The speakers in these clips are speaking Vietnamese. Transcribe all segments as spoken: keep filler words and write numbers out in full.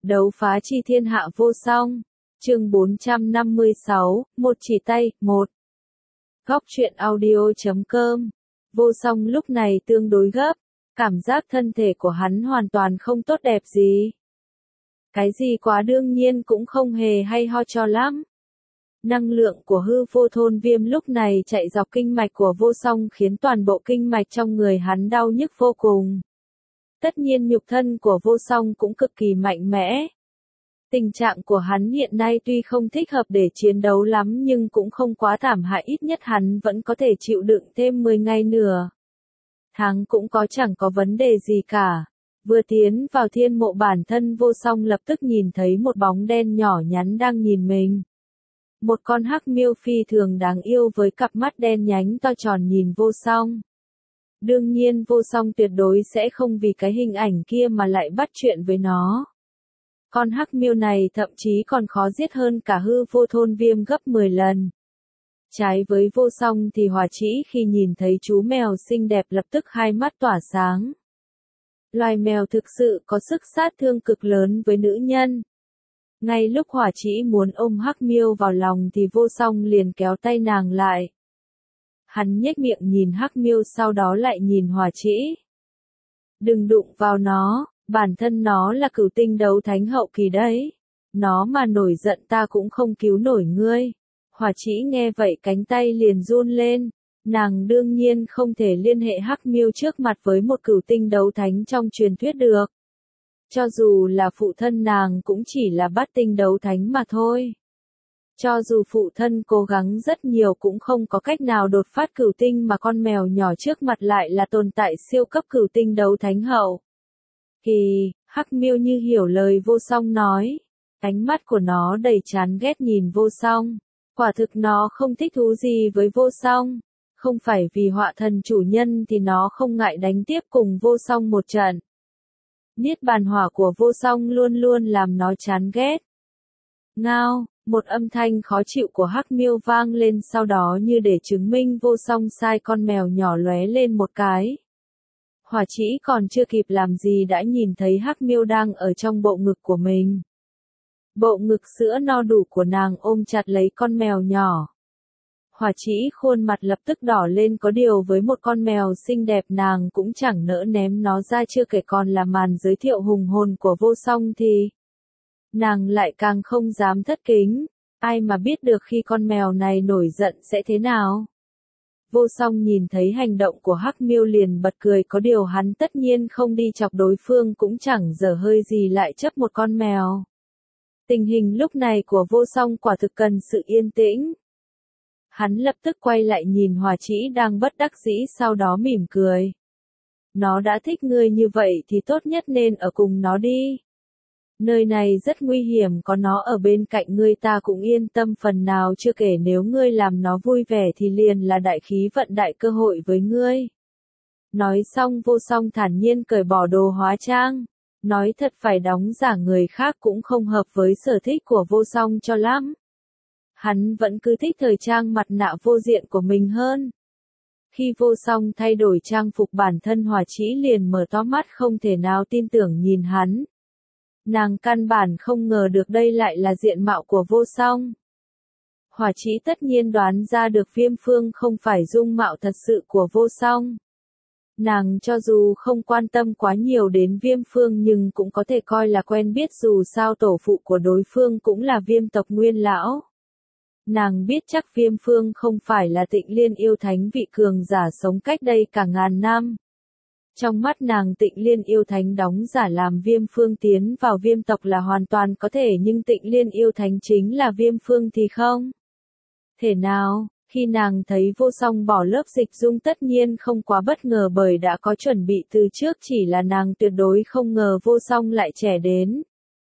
Đấu phá chi thiên hạ vô song. Chương bốn trăm năm mươi sáu, một chỉ tay, một. Góc truyện audio chấm com. Vô song lúc này tương đối gấp, cảm giác thân thể của hắn hoàn toàn không tốt đẹp gì. Cái gì quá đương nhiên cũng không hề hay ho cho lắm. Năng lượng của hư vô thôn viêm lúc này chạy dọc kinh mạch của vô song khiến toàn bộ kinh mạch trong người hắn đau nhức vô cùng. Tất nhiên nhục thân của vô song cũng cực kỳ mạnh mẽ. Tình trạng của hắn hiện nay tuy không thích hợp để chiến đấu lắm nhưng cũng không quá thảm hại, ít nhất hắn vẫn có thể chịu đựng thêm mười ngày nữa. Tháng cũng có chẳng có vấn đề gì cả. Vừa tiến vào thiên mộ bản thân vô song lập tức nhìn thấy một bóng đen nhỏ nhắn đang nhìn mình. Một con hắc miêu phi thường đáng yêu với cặp mắt đen nhánh to tròn nhìn vô song. Đương nhiên vô song tuyệt đối sẽ không vì cái hình ảnh kia mà lại bắt chuyện với nó. Con hắc miêu này thậm chí còn khó giết hơn cả hư vô thôn viêm gấp mười lần. Trái với vô song thì Hỏa Trĩ khi nhìn thấy chú mèo xinh đẹp lập tức hai mắt tỏa sáng. Loài mèo thực sự có sức sát thương cực lớn với nữ nhân. Ngay lúc Hỏa Trĩ muốn ôm hắc miêu vào lòng thì vô song liền kéo tay nàng lại. Hắn nhếch miệng nhìn hắc miêu sau đó lại nhìn Hỏa Trĩ. Đừng đụng vào nó, bản thân nó là cửu tinh đấu thánh hậu kỳ đấy. Nó mà nổi giận ta cũng không cứu nổi ngươi. Hỏa Trĩ nghe vậy cánh tay liền run lên. Nàng đương nhiên không thể liên hệ hắc miêu trước mặt với một cửu tinh đấu thánh trong truyền thuyết được. Cho dù là phụ thân nàng cũng chỉ là bát tinh đấu thánh mà thôi. Cho dù phụ thân cố gắng rất nhiều cũng không có cách nào đột phát cửu tinh mà con mèo nhỏ trước mặt lại là tồn tại siêu cấp cửu tinh đấu thánh hậu. Kỳ, hắc miêu như hiểu lời vô song nói. Ánh mắt của nó đầy chán ghét nhìn vô song. Quả thực nó không thích thú gì với vô song. Không phải vì họa thần chủ nhân thì nó không ngại đánh tiếp cùng vô song một trận. Niết bàn hỏa của vô song luôn luôn làm nó chán ghét. Ngao, một âm thanh khó chịu của hắc miêu vang lên sau đó như để chứng minh vô song sai con mèo nhỏ lóe lên một cái. Hỏa Trĩ còn chưa kịp làm gì đã nhìn thấy hắc miêu đang ở trong bộ ngực của mình. Bộ ngực sữa no đủ của nàng ôm chặt lấy con mèo nhỏ. Hỏa Trĩ khuôn mặt lập tức đỏ lên, có điều với một con mèo xinh đẹp nàng cũng chẳng nỡ ném nó ra, chưa kể còn là màn giới thiệu hùng hồn của vô song thì nàng lại càng không dám thất kính. Ai mà biết được khi con mèo này nổi giận sẽ thế nào. Vô song nhìn thấy hành động của hắc miêu liền bật cười, có điều hắn tất nhiên không đi chọc đối phương, cũng chẳng dở hơi gì lại chấp một con mèo. Tình hình lúc này của vô song quả thực cần sự yên tĩnh. Hắn lập tức quay lại nhìn Hỏa Trĩ đang bất đắc dĩ, sau đó mỉm cười. Nó đã thích ngươi như vậy thì tốt nhất nên ở cùng nó đi. Nơi này rất nguy hiểm, có nó ở bên cạnh ngươi ta cũng yên tâm phần nào, chưa kể nếu ngươi làm nó vui vẻ thì liền là đại khí vận đại cơ hội với ngươi. Nói xong vô song thản nhiên cởi bỏ đồ hóa trang. Nói thật phải đóng giả người khác cũng không hợp với sở thích của vô song cho lắm. Hắn vẫn cứ thích thời trang mặt nạ vô diện của mình hơn. Khi vô song thay đổi trang phục bản thân Hỏa Trĩ liền mở to mắt không thể nào tin tưởng nhìn hắn. Nàng căn bản không ngờ được đây lại là diện mạo của vô song. Hỏa Trĩ tất nhiên đoán ra được Viêm Phương không phải dung mạo thật sự của vô song. Nàng cho dù không quan tâm quá nhiều đến Viêm Phương nhưng cũng có thể coi là quen biết, dù sao tổ phụ của đối phương cũng là Viêm tộc Nguyên lão. Nàng biết chắc Viêm Phương không phải là Tịnh Liên yêu thánh, vị cường giả sống cách đây cả ngàn năm. Trong mắt nàng Tịnh Liên yêu thánh đóng giả làm Viêm Phương tiến vào Viêm tộc là hoàn toàn có thể, nhưng Tịnh Liên yêu thánh chính là Viêm Phương thì không thể nào. Khi nàng thấy vô song bỏ lớp dịch dung tất nhiên không quá bất ngờ bởi đã có chuẩn bị từ trước, chỉ là nàng tuyệt đối không ngờ vô song lại trẻ đến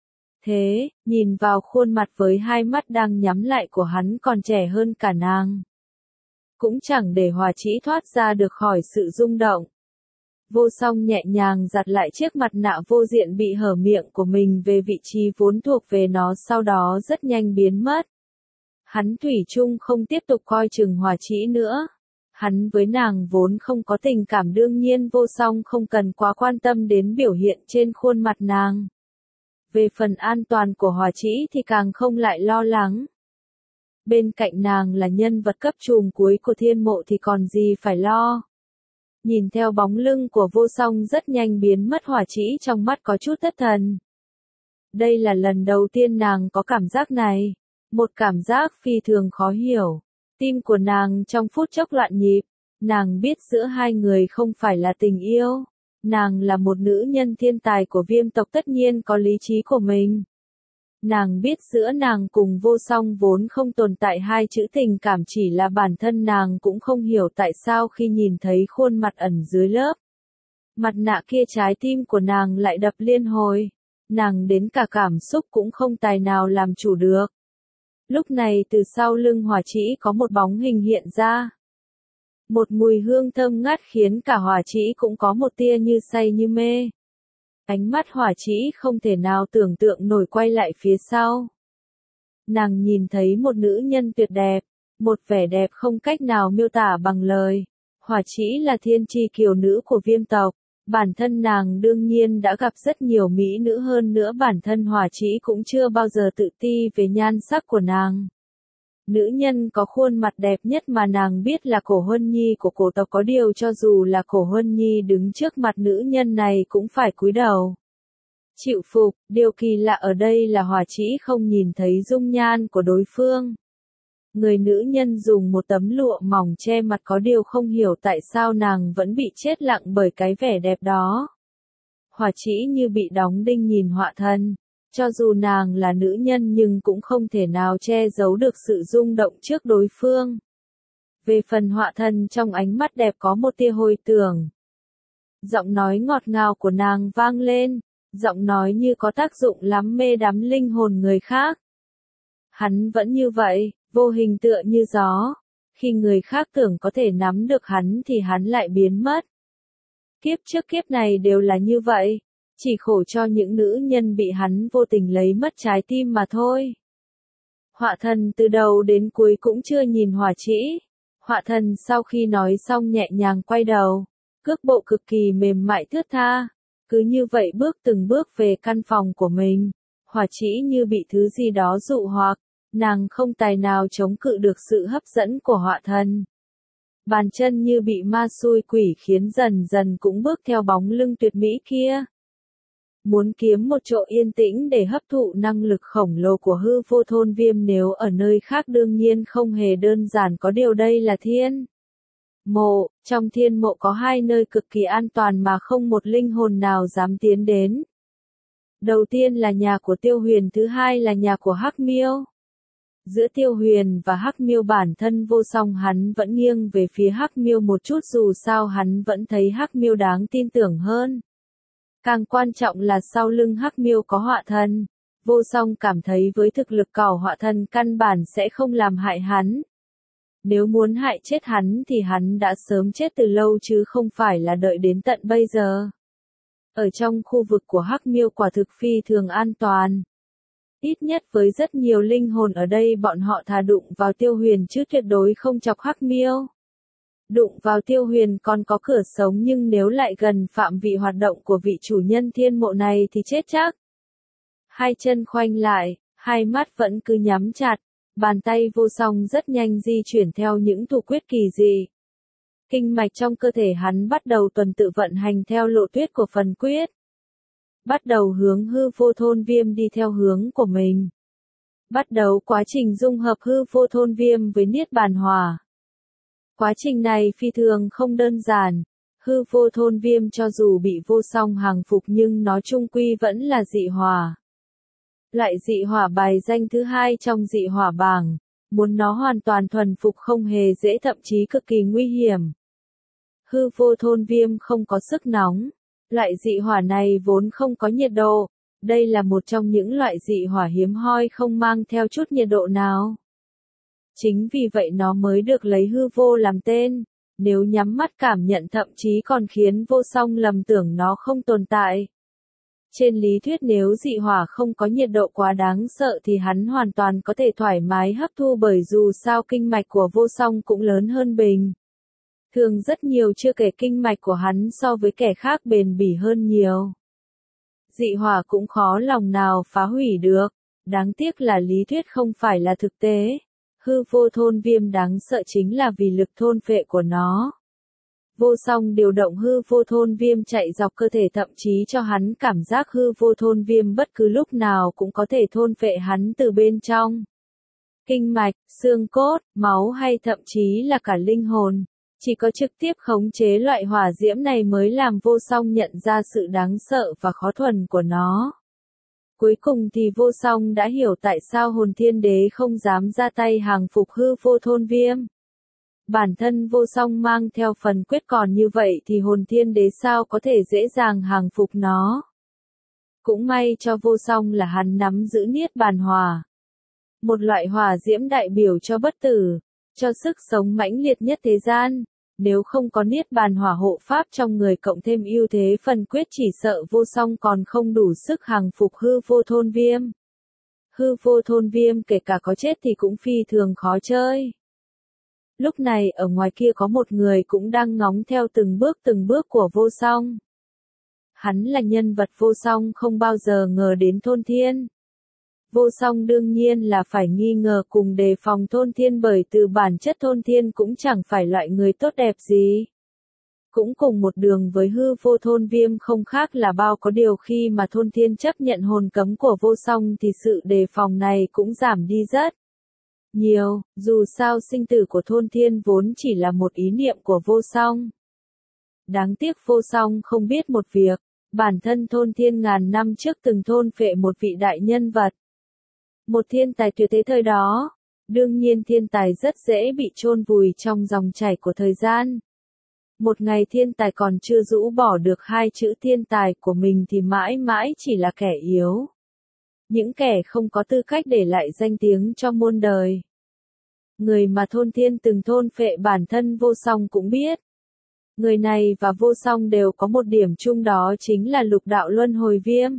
thế, nhìn vào khuôn mặt với hai mắt đang nhắm lại của hắn còn trẻ hơn cả nàng. Cũng chẳng để Hỏa Trĩ thoát ra được khỏi sự rung động. Vô song nhẹ nhàng giặt lại chiếc mặt nạ vô diện bị hở miệng của mình về vị trí vốn thuộc về nó, sau đó rất nhanh biến mất. Hắn thủy chung không tiếp tục coi chừng Hỏa Trĩ nữa. Hắn với nàng vốn không có tình cảm, đương nhiên vô song không cần quá quan tâm đến biểu hiện trên khuôn mặt nàng. Về phần an toàn của Hỏa Trĩ thì càng không lại lo lắng. Bên cạnh nàng là nhân vật cấp trùm cuối của thiên mộ thì còn gì phải lo. Nhìn theo bóng lưng của Vô Song rất nhanh biến mất, Hỏa Trĩ trong mắt có chút thất thần. Đây là lần đầu tiên nàng có cảm giác này, một cảm giác phi thường khó hiểu. Tim của nàng trong phút chốc loạn nhịp, nàng biết giữa hai người không phải là tình yêu. Nàng là một nữ nhân thiên tài của Viêm tộc tất nhiên có lý trí của mình. Nàng biết giữa nàng cùng Vô Song vốn không tồn tại hai chữ tình cảm, chỉ là bản thân nàng cũng không hiểu tại sao khi nhìn thấy khuôn mặt ẩn dưới lớp mặt nạ kia trái tim của nàng lại đập liên hồi. Nàng đến cả cảm xúc cũng không tài nào làm chủ được. Lúc này từ sau lưng Hỏa Trĩ có một bóng hình hiện ra. Một mùi hương thơm ngát khiến cả Hỏa Trĩ cũng có một tia như say như mê. Ánh mắt Hỏa Trĩ không thể nào tưởng tượng nổi quay lại phía sau. Nàng nhìn thấy một nữ nhân tuyệt đẹp, một vẻ đẹp không cách nào miêu tả bằng lời. Hỏa Trĩ là thiên tri kiều nữ của Viêm tộc. Bản thân nàng đương nhiên đã gặp rất nhiều mỹ nữ, hơn nữa bản thân Hỏa Trĩ cũng chưa bao giờ tự ti về nhan sắc của nàng. Nữ nhân có khuôn mặt đẹp nhất mà nàng biết là Cổ Huân Nhi của cổ tộc, có điều cho dù là Cổ Huân Nhi đứng trước mặt nữ nhân này cũng phải cúi đầu chịu phục. Điều kỳ lạ ở đây là Hỏa Trĩ không nhìn thấy dung nhan của đối phương. Người nữ nhân dùng một tấm lụa mỏng che mặt, có điều không hiểu tại sao nàng vẫn bị chết lặng bởi cái vẻ đẹp đó. Hỏa Trĩ như bị đóng đinh nhìn Họa Thần. Cho dù nàng là nữ nhân nhưng cũng không thể nào che giấu được sự rung động trước đối phương. Về phần Họa Thần, trong ánh mắt đẹp có một tia hồi tưởng. Giọng nói ngọt ngào của nàng vang lên, giọng nói như có tác dụng lắm mê đắm linh hồn người khác. Hắn vẫn như vậy, vô hình tựa như gió. Khi người khác tưởng có thể nắm được hắn thì hắn lại biến mất. Kiếp trước kiếp này đều là như vậy. Chỉ khổ cho những nữ nhân bị hắn vô tình lấy mất trái tim mà thôi. Họa Thần từ đầu đến cuối cũng chưa nhìn Hỏa Trĩ. Họa Thần sau khi nói xong nhẹ nhàng quay đầu, cước bộ cực kỳ mềm mại thướt tha. Cứ như vậy bước từng bước về căn phòng của mình. Hỏa Trĩ như bị thứ gì đó dụ hoặc, nàng không tài nào chống cự được sự hấp dẫn của Họa Thần. Bàn chân như bị ma xui quỷ khiến dần dần cũng bước theo bóng lưng tuyệt mỹ kia. Muốn kiếm một chỗ yên tĩnh để hấp thụ năng lực khổng lồ của Hư Vô Thôn Viêm nếu ở nơi khác đương nhiên không hề đơn giản, có điều đây là thiên mộ. Trong thiên mộ có hai nơi cực kỳ an toàn mà không một linh hồn nào dám tiến đến. Đầu tiên là nhà của Tiêu Huyền, thứ hai là nhà của Hắc Miêu. Giữa Tiêu Huyền và Hắc Miêu bản thân Vô Song hắn vẫn nghiêng về phía Hắc Miêu một chút, dù sao hắn vẫn thấy Hắc Miêu đáng tin tưởng hơn. Càng quan trọng là sau lưng Hắc Miêu có Họa Thần. Vô Song cảm thấy với thực lực của Họa Thần căn bản sẽ không làm hại hắn. Nếu muốn hại chết hắn thì hắn đã sớm chết từ lâu chứ không phải là đợi đến tận bây giờ. Ở trong khu vực của Hắc Miêu quả thực phi thường an toàn. Ít nhất với rất nhiều linh hồn ở đây bọn họ thà đụng vào Tiêu Huyền chứ tuyệt đối không chọc Hắc Miêu. Đụng vào Tiêu Huyền còn có cửa sống, nhưng nếu lại gần phạm vi hoạt động của vị chủ nhân thiên mộ này thì chết chắc. Hai chân khoanh lại, hai mắt vẫn cứ nhắm chặt, bàn tay Vô Song rất nhanh di chuyển theo những thủ quyết kỳ dị. Kinh mạch trong cơ thể hắn bắt đầu tuần tự vận hành theo lộ tuyết của phần quyết. Bắt đầu hướng Hư Vô Thôn Viêm đi theo hướng của mình. Bắt đầu quá trình dung hợp Hư Vô Thôn Viêm với Niết Bàn Hỏa. Quá trình này phi thường không đơn giản. Hư Vô Thôn Viêm cho dù bị Vô Song hàng phục nhưng nó chung quy vẫn là dị hỏa. Loại dị hỏa bài danh thứ hai trong dị hỏa bảng. Muốn nó hoàn toàn thuần phục không hề dễ, thậm chí cực kỳ nguy hiểm. Hư Vô Thôn Viêm không có sức nóng. Loại dị hỏa này vốn không có nhiệt độ. Đây là một trong những loại dị hỏa hiếm hoi không mang theo chút nhiệt độ nào. Chính vì vậy nó mới được lấy hư vô làm tên. Nếu nhắm mắt cảm nhận thậm chí còn khiến Vô Song lầm tưởng nó không tồn tại. Trên lý thuyết nếu dị hỏa không có nhiệt độ quá đáng sợ thì hắn hoàn toàn có thể thoải mái hấp thu, bởi dù sao kinh mạch của Vô Song cũng lớn hơn bình thường rất nhiều, chưa kể kinh mạch của hắn so với kẻ khác bền bỉ hơn nhiều. dị hỏa cũng khó lòng nào phá hủy được. Đáng tiếc là lý thuyết không phải là thực tế. Hư vô thôn viêm đáng sợ chính là vì lực thôn phệ của nó. Vô song điều động hư vô thôn viêm chạy dọc cơ thể, thậm chí cho hắn cảm giác hư vô thôn viêm bất cứ lúc nào cũng có thể thôn phệ hắn từ bên trong. Kinh mạch, xương cốt, máu hay thậm chí là cả linh hồn. Chỉ có trực tiếp khống chế loại hỏa diễm này mới làm vô song nhận ra sự đáng sợ và khó thuần của nó. Cuối cùng thì vô song đã hiểu tại sao hồn thiên đế không dám ra tay hàng phục hư vô thôn viêm. Bản thân vô song mang theo phần quyết còn như vậy thì hồn thiên đế sao có thể dễ dàng hàng phục nó. Cũng may cho vô song là hắn nắm giữ niết bàn hỏa. Một loại hỏa diễm đại biểu cho bất tử, cho sức sống mãnh liệt nhất thế gian. Nếu không có niết bàn hỏa hộ pháp trong người cộng thêm ưu thế phần quyết chỉ sợ vô song còn không đủ sức hàng phục hư vô thôn viêm. Hư vô thôn viêm kể cả có chết thì cũng phi thường khó chơi. Lúc này ở ngoài kia có một người cũng đang ngóng theo từng bước từng bước của vô song. Hắn là nhân vật vô song không bao giờ ngờ đến thôn thiên. Vô song đương nhiên là phải nghi ngờ cùng đề phòng thôn thiên bởi từ bản chất thôn thiên cũng chẳng phải loại người tốt đẹp gì. Cũng cùng một đường với hư vô thôn viêm không khác là bao, có điều khi mà thôn thiên chấp nhận hồn cấm của vô song thì sự đề phòng này cũng giảm đi rất nhiều, dù sao sinh tử của thôn thiên vốn chỉ là một ý niệm của vô song. Đáng tiếc vô song không biết một việc, bản thân thôn thiên ngàn năm trước từng thôn phệ một vị đại nhân vật. Một thiên tài tuyệt thế thời đó, đương nhiên thiên tài rất dễ bị chôn vùi trong dòng chảy của thời gian. Một ngày thiên tài còn chưa rũ bỏ được hai chữ thiên tài của mình thì mãi mãi chỉ là kẻ yếu. Những kẻ không có tư cách để lại danh tiếng cho muôn đời. Người mà thôn thiên từng thôn phệ bản thân vô song cũng biết. Người này và vô song đều có một điểm chung, đó chính là lục đạo luân hồi viêm.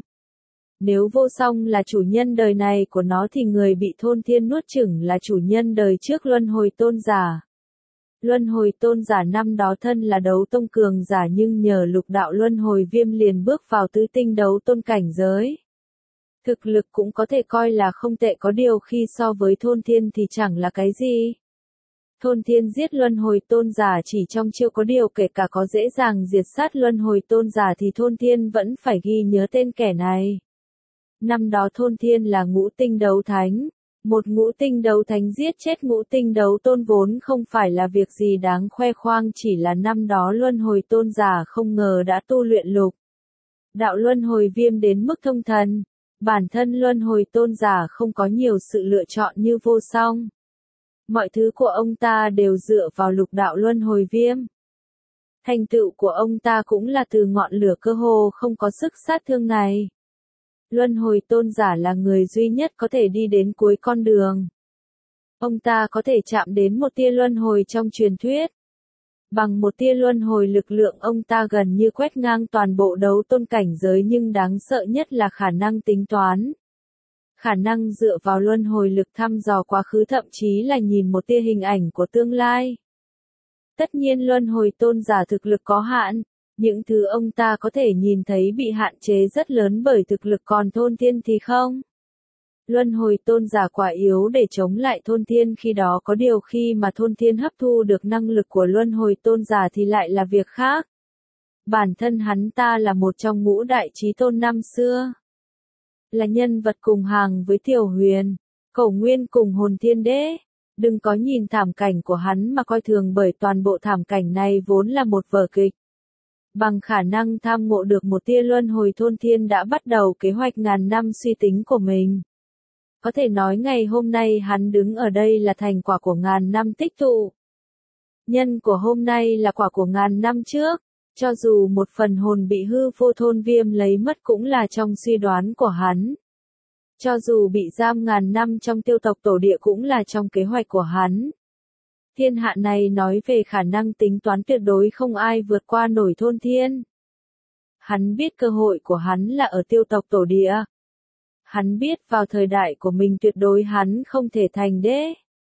Nếu vô song là chủ nhân đời này của nó thì người bị thôn thiên nuốt chửng là chủ nhân đời trước luân hồi tôn giả. Luân hồi tôn giả năm đó thân là đấu tông cường giả nhưng nhờ lục đạo luân hồi viêm liền bước vào tứ tinh đấu tôn cảnh giới. Thực lực cũng có thể coi là không tệ, có điều khi so với thôn thiên thì chẳng là cái gì. Thôn thiên giết luân hồi tôn giả chỉ trong chiêu, có điều kể cả có dễ dàng diệt sát luân hồi tôn giả thì thôn thiên vẫn phải ghi nhớ tên kẻ này. Năm đó thôn thiên là ngũ tinh đấu thánh. Một ngũ tinh đấu thánh giết chết ngũ tinh đấu tôn vốn không phải là việc gì đáng khoe khoang, chỉ là năm đó luân hồi tôn giả không ngờ đã tu luyện lục đạo luân hồi viêm đến mức thông thần. Bản thân luân hồi tôn giả không có nhiều sự lựa chọn như vô song. Mọi thứ của ông ta đều dựa vào lục đạo luân hồi viêm. Thành tựu của ông ta cũng là từ ngọn lửa cơ hồ không có sức sát thương này. Luân hồi tôn giả là người duy nhất có thể đi đến cuối con đường. Ông ta có thể chạm đến một tia luân hồi trong truyền thuyết. Bằng một tia luân hồi lực lượng ông ta gần như quét ngang toàn bộ đấu tôn cảnh giới, nhưng đáng sợ nhất là khả năng tính toán. Khả năng dựa vào luân hồi lực thăm dò quá khứ, thậm chí là nhìn một tia hình ảnh của tương lai. Tất nhiên luân hồi tôn giả thực lực có hạn. Những thứ ông ta có thể nhìn thấy bị hạn chế rất lớn bởi thực lực, còn thôn thiên thì không. Luân hồi tôn giả quả yếu để chống lại thôn thiên khi đó, có điều khi mà thôn thiên hấp thu được năng lực của luân hồi tôn giả thì lại là việc khác. Bản thân hắn ta là một trong ngũ đại chí tôn năm xưa. Là nhân vật cùng hàng với Tiểu Huyền, Cổ Nguyên cùng hồn thiên đế. Đừng có nhìn thảm cảnh của hắn mà coi thường, bởi toàn bộ thảm cảnh này vốn là một vở kịch. Bằng khả năng tham ngộ được một tia luân hồi, thôn thiên đã bắt đầu kế hoạch ngàn năm suy tính của mình. Có thể nói ngày hôm nay hắn đứng ở đây là thành quả của ngàn năm tích tụ. Nhân của hôm nay là quả của ngàn năm trước. Cho dù một phần hồn bị hư vô thôn viêm lấy mất cũng là trong suy đoán của hắn. Cho dù bị giam ngàn năm trong tiêu tộc tổ địa cũng là trong kế hoạch của hắn. Thiên hạ này nói về khả năng tính toán tuyệt đối không ai vượt qua nổi thôn thiên. Hắn biết cơ hội của hắn là ở tiêu tộc tổ địa. Hắn biết vào thời đại của mình tuyệt đối hắn không thể thành đế.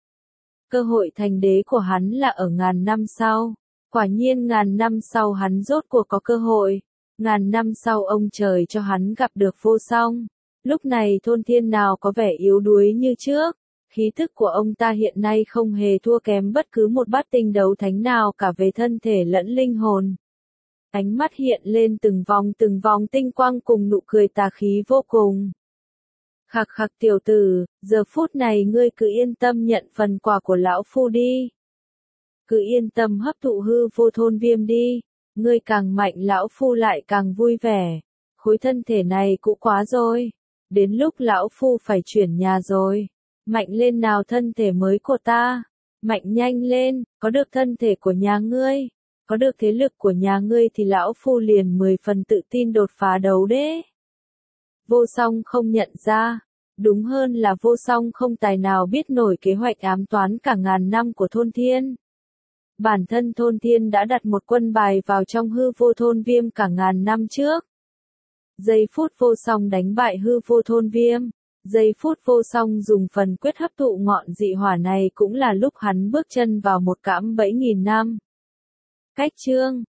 Cơ hội thành đế của hắn là ở ngàn năm sau. Quả nhiên ngàn năm sau hắn rốt cuộc có cơ hội. Ngàn năm sau ông trời cho hắn gặp được vô song. Lúc này thôn thiên nào có vẻ yếu đuối như trước. Khí thức của ông ta hiện nay không hề thua kém bất cứ một bát tinh đấu thánh nào cả về thân thể lẫn linh hồn. Ánh mắt hiện lên từng vòng từng vòng tinh quang cùng nụ cười tà khí vô cùng. Khặc khặc tiểu tử, giờ phút này ngươi cứ yên tâm nhận phần quà của lão phu đi. Cứ yên tâm hấp thụ hư vô thôn viêm đi. Ngươi càng mạnh lão phu lại càng vui vẻ. Khối thân thể này cũ quá rồi. Đến lúc lão phu phải chuyển nhà rồi. Mạnh lên nào thân thể mới của ta. Mạnh nhanh lên, có được thân thể của nhà ngươi. Có được thế lực của nhà ngươi thì lão phu liền mười phần tự tin đột phá đấu đế. Vô song không nhận ra. Đúng hơn là vô song không tài nào biết nổi kế hoạch ám toán cả ngàn năm của thôn thiên. Bản thân thôn thiên đã đặt một quân bài vào trong hư vô thôn viêm cả ngàn năm trước. Giây phút vô song đánh bại hư vô thôn viêm. Giây phút vô song dùng phần quyết hấp thụ ngọn dị hỏa này cũng là lúc hắn bước chân vào một cạm bẫy nghìn năm. Cách chương